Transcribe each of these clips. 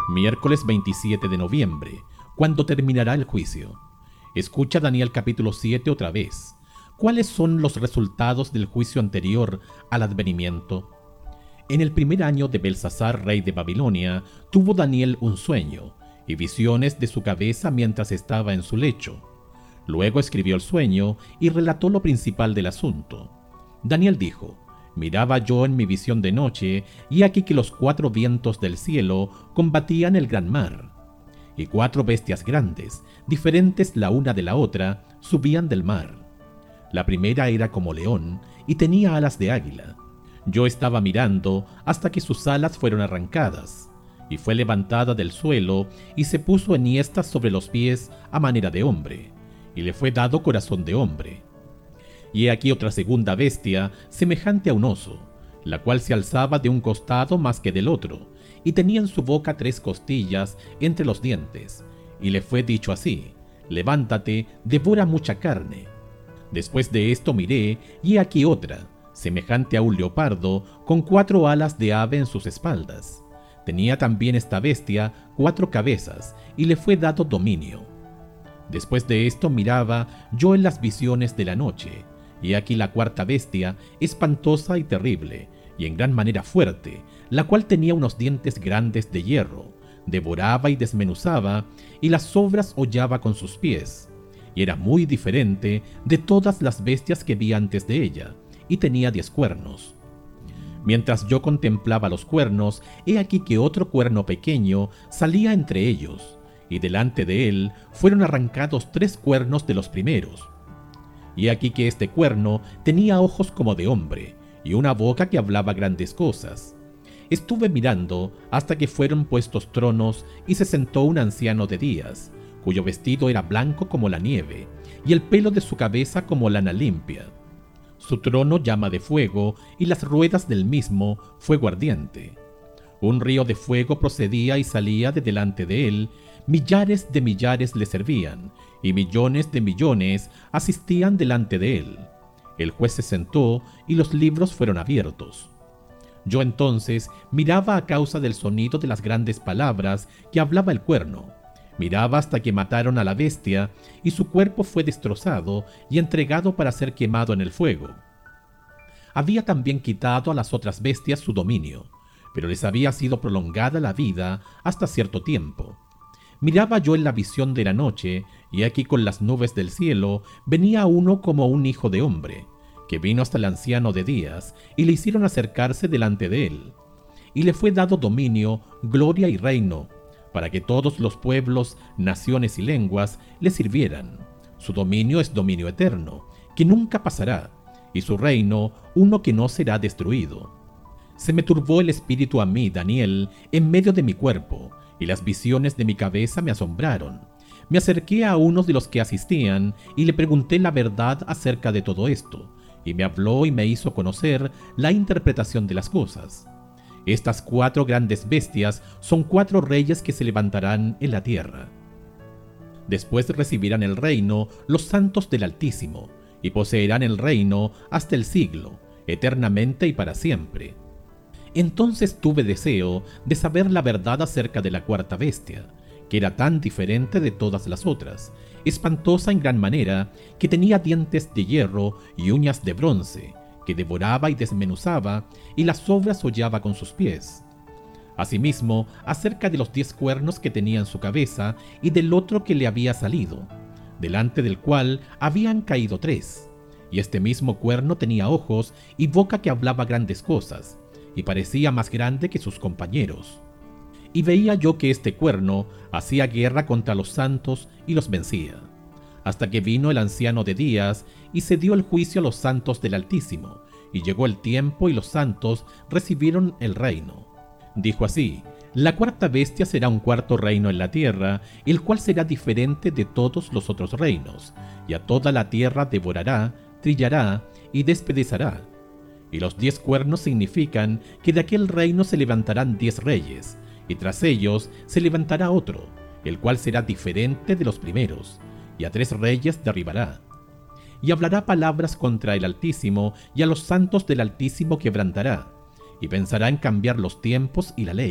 Miércoles 27 de noviembre, cuando terminará el juicio. Escucha Daniel capítulo 7 otra vez. ¿Cuáles son los resultados del juicio anterior al advenimiento? En el primer año de Belsasar, rey de Babilonia, tuvo Daniel un sueño y visiones de su cabeza mientras estaba en su lecho. Luego escribió el sueño y relató lo principal del asunto. Daniel dijo: miraba yo en mi visión de noche, y aquí que los 4 vientos del cielo combatían el gran mar, y 4 bestias grandes, diferentes la una de la otra, subían del mar. La primera era como león, y tenía alas de águila. Yo estaba mirando hasta que sus alas fueron arrancadas, y fue levantada del suelo, y se puso enhiesta sobre los pies a manera de hombre, y le fue dado corazón de hombre. Y he aquí otra segunda bestia, semejante a un oso, la cual se alzaba de un costado más que del otro, y tenía en su boca 3 costillas entre los dientes, y le fue dicho así: levántate, devora mucha carne. Después de esto miré, y he aquí otra, semejante a un leopardo, con 4 alas de ave en sus espaldas. Tenía también esta bestia 4 cabezas, y le fue dado dominio. Después de esto miraba yo en las visiones de la noche, y aquí la 4ª bestia, espantosa y terrible, y en gran manera fuerte, la cual tenía unos dientes grandes de hierro, devoraba y desmenuzaba, y las sobras hollaba con sus pies, y era muy diferente de todas las bestias que vi antes de ella, y tenía 10 cuernos. Mientras yo contemplaba los cuernos, he aquí que otro cuerno pequeño salía entre ellos, y delante de él fueron arrancados 3 cuernos de los primeros. Y aquí que este cuerno tenía ojos como de hombre, y una boca que hablaba grandes cosas. Estuve mirando hasta que fueron puestos tronos, y se sentó un anciano de días, cuyo vestido era blanco como la nieve, y el pelo de su cabeza como lana limpia. Su trono llama de fuego, y las ruedas del mismo fuego ardiente. Un río de fuego procedía y salía de delante de él, millares de millares le servían, y millones de millones asistían delante de él. El juez se sentó, y los libros fueron abiertos. Yo entonces miraba a causa del sonido de las grandes palabras que hablaba el cuerno. Miraba hasta que mataron a la bestia, y su cuerpo fue destrozado y entregado para ser quemado en el fuego. Había también quitado a las otras bestias su dominio, pero les había sido prolongada la vida hasta cierto tiempo. Miraba yo en la visión de la noche, y aquí con las nubes del cielo venía uno como un hijo de hombre, que vino hasta el anciano de días, y le hicieron acercarse delante de él. Y le fue dado dominio, gloria y reino, para que todos los pueblos, naciones y lenguas le sirvieran. Su dominio es dominio eterno, que nunca pasará, y su reino uno que no será destruido. Se me turbó el espíritu a mí, Daniel, en medio de mi cuerpo, y las visiones de mi cabeza me asombraron. Me acerqué a uno de los que asistían, y le pregunté la verdad acerca de todo esto, y me habló y me hizo conocer la interpretación de las cosas. Estas 4 grandes bestias son 4 reyes que se levantarán en la tierra. Después recibirán el reino los santos del Altísimo, y poseerán el reino hasta el siglo, eternamente y para siempre. Entonces tuve deseo de saber la verdad acerca de la 4ª bestia, que era tan diferente de todas las otras, espantosa en gran manera, que tenía dientes de hierro y uñas de bronce, que devoraba y desmenuzaba, y las sobras hollaba con sus pies. Asimismo, acerca de los 10 cuernos que tenía en su cabeza, y del otro que le había salido, delante del cual habían caído 3, y este mismo cuerno tenía ojos y boca que hablaba grandes cosas, y parecía más grande que sus compañeros. Y veía yo que este cuerno hacía guerra contra los santos y los vencía, hasta que vino el anciano de días y se dio el juicio a los santos del Altísimo, y llegó el tiempo y los santos recibieron el reino. Dijo así: la 4ª bestia será un 4º reino en la tierra, el cual será diferente de todos los otros reinos, y a toda la tierra devorará, trillará y despedazará. Y los 10 cuernos significan que de aquel reino se levantarán 10 reyes, y tras ellos se levantará otro, el cual será diferente de los primeros, y a 3 reyes derribará. Y hablará palabras contra el Altísimo, y a los santos del Altísimo quebrantará, y pensará en cambiar los tiempos y la ley,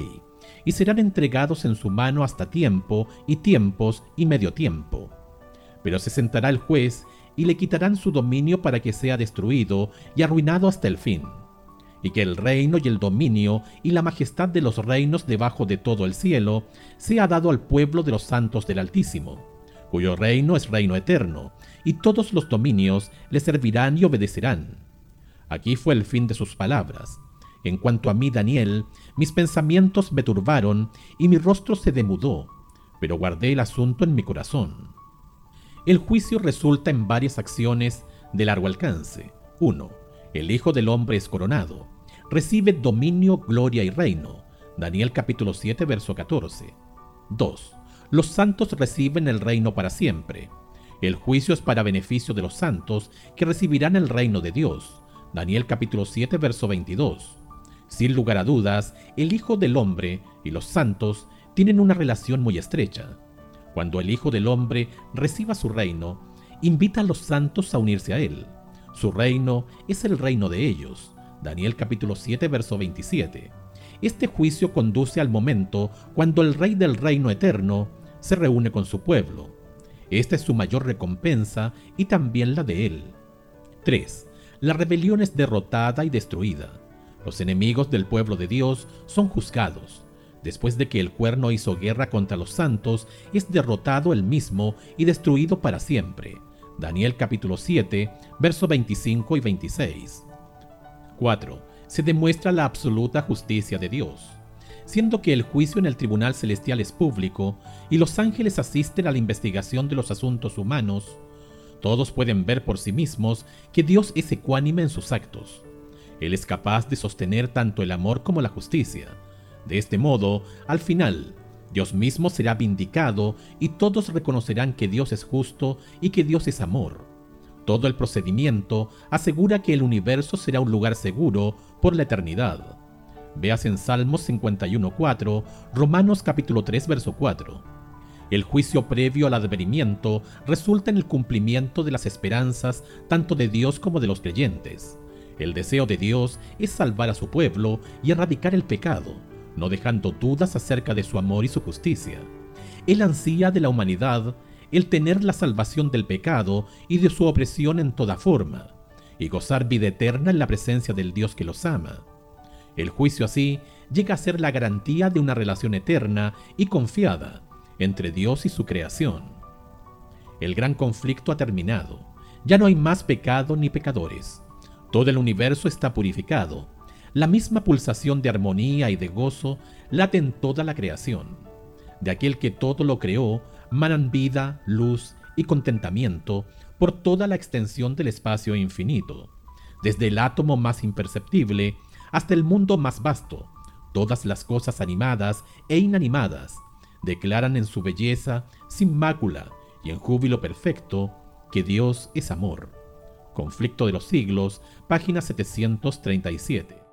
y serán entregados en su mano hasta tiempo y tiempos y medio tiempo. Pero se sentará el juez y le quitarán su dominio para que sea destruido y arruinado hasta el fin, y que el reino y el dominio y la majestad de los reinos debajo de todo el cielo sea dado al pueblo de los santos del Altísimo, cuyo reino es reino eterno, y todos los dominios le servirán y obedecerán. Aquí fue el fin de sus palabras. En cuanto a mí, Daniel, mis pensamientos me turbaron y mi rostro se demudó, pero guardé el asunto en mi corazón. El juicio resulta en varias acciones de largo alcance. 1. El Hijo del Hombre es coronado. Recibe dominio, gloria y reino. Daniel capítulo 7, verso 14. 2. Los santos reciben el reino para siempre. El juicio es para beneficio de los santos que recibirán el reino de Dios. Daniel capítulo 7, verso 22. Sin lugar a dudas, el Hijo del Hombre y los santos tienen una relación muy estrecha. Cuando el Hijo del Hombre reciba su reino, invita a los santos a unirse a él. Su reino es el reino de ellos. Daniel capítulo 7, verso 27. Este juicio conduce al momento cuando el Rey del reino eterno se reúne con su pueblo. Esta es su mayor recompensa y también la de él. 3. La rebelión es derrotada y destruida. Los enemigos del pueblo de Dios son juzgados. Después de que el Cuerno hizo guerra contra los santos, es derrotado él mismo y destruido para siempre. Daniel capítulo 7, versos 25 y 26. 4. Se demuestra la absoluta justicia de Dios. Siendo que el juicio en el tribunal celestial es público y los ángeles asisten a la investigación de los asuntos humanos, todos pueden ver por sí mismos que Dios es ecuánime en sus actos. Él es capaz de sostener tanto el amor como la justicia. De este modo, al final, Dios mismo será vindicado y todos reconocerán que Dios es justo y que Dios es amor. Todo el procedimiento asegura que el universo será un lugar seguro por la eternidad. Veas en Salmos 51:4, Romanos capítulo 3, verso 4. El juicio previo al advenimiento resulta en el cumplimiento de las esperanzas tanto de Dios como de los creyentes. El deseo de Dios es salvar a su pueblo y erradicar el pecado, no dejando dudas acerca de su amor y su justicia. Él ansía de la humanidad el tener la salvación del pecado y de su opresión en toda forma, y gozar vida eterna en la presencia del Dios que los ama. El juicio así llega a ser la garantía de una relación eterna y confiada entre Dios y su creación. El gran conflicto ha terminado. Ya no hay más pecado ni pecadores. Todo el universo está purificado. La misma pulsación de armonía y de gozo late en toda la creación. De aquel que todo lo creó, manan vida, luz y contentamiento por toda la extensión del espacio infinito. Desde el átomo más imperceptible hasta el mundo más vasto, todas las cosas animadas e inanimadas declaran en su belleza sin mácula y en júbilo perfecto que Dios es amor. Conflicto de los siglos, página 737.